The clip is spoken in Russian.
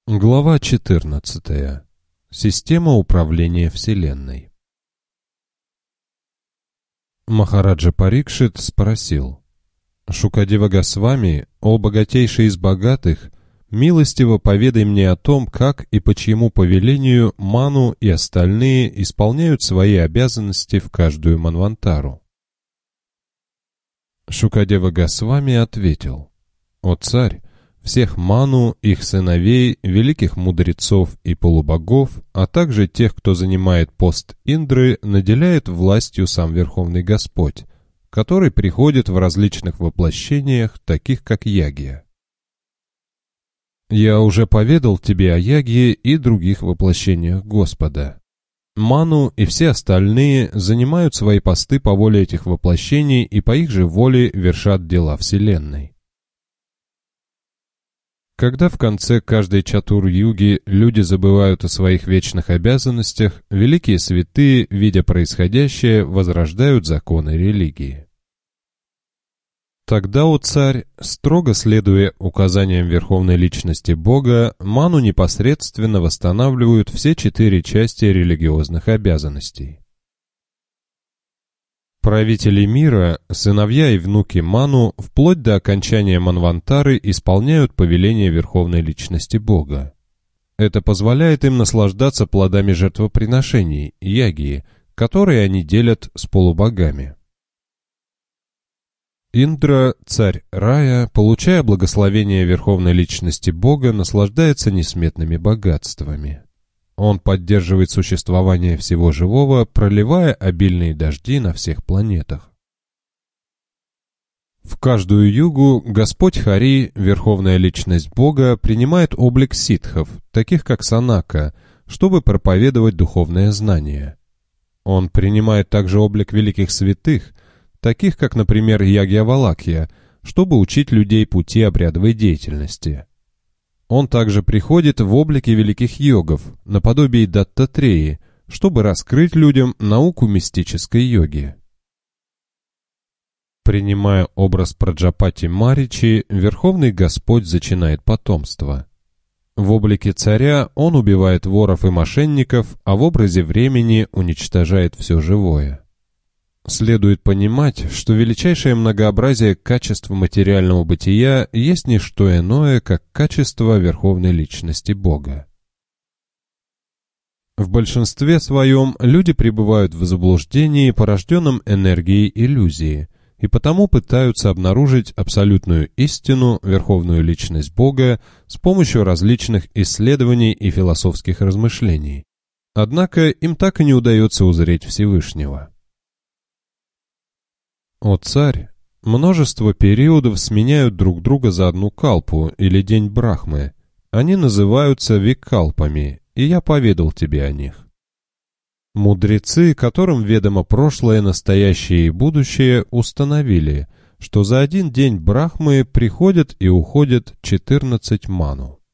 Глава 14. Система управления Вселенной. Махараджа Парикшит спросил: «Шукадева Госвами, о богатейший из богатых, милостиво поведай мне о том, как и по чьему повелению Ману и остальные исполняют свои обязанности в каждую манвантару». Шукадева Госвами ответил: «О царь, всех Ману, их сыновей, великих мудрецов и полубогов, а также тех, кто занимает пост Индры, наделяет властью сам Верховный Господь, который приходит в различных воплощениях, таких как Ягья. Я уже поведал тебе о Ягье и других воплощениях Господа. Ману и все остальные занимают свои посты по воле этих воплощений и по их же воле вершат дела Вселенной. Когда в конце каждой чатур-юги люди забывают о своих вечных обязанностях, великие святые, видя происходящее, возрождают законы религии. Тогда, о царь, строго следуя указаниям Верховной Личности Бога, Ману непосредственно восстанавливают все 4 части религиозных обязанностей. Правители мира, сыновья и внуки Ману, вплоть до окончания Манвантары исполняют повеление Верховной Личности Бога. Это позволяет им наслаждаться плодами жертвоприношений, ягьи, которые они делят с полубогами. Индра, царь рая, получая благословение Верховной Личности Бога, наслаждается несметными богатствами. Он поддерживает существование всего живого, проливая обильные дожди на всех планетах. В каждую югу Господь Хари, Верховная Личность Бога, принимает облик ситхов, таких как Санака, чтобы проповедовать духовное знание. Он принимает также облик великих святых, таких как, например, Ягьявалакья, чтобы учить людей пути обрядовой деятельности. Он также приходит в облике великих йогов, наподобие Даттатреи, чтобы раскрыть людям науку мистической йоги. Принимая образ Праджапати Маричи, Верховный Господь зачинает потомство. В облике царя он убивает воров и мошенников, а в образе времени уничтожает все живое. Следует понимать, что величайшее многообразие качеств материального бытия есть не что иное, как качество Верховной Личности Бога. В большинстве своем люди пребывают в заблуждении, порожденном энергией иллюзии, и потому пытаются обнаружить абсолютную истину, Верховную Личность Бога, с помощью различных исследований и философских размышлений. Однако им так и не удается узреть Всевышнего. О царь, множество периодов сменяют друг друга за одну калпу или день Брахмы. Они называются виккалпами, и я поведал тебе о них. Мудрецы, которым ведомо прошлое, настоящее и будущее, установили, что за один день Брахмы приходят и уходят 14 ману.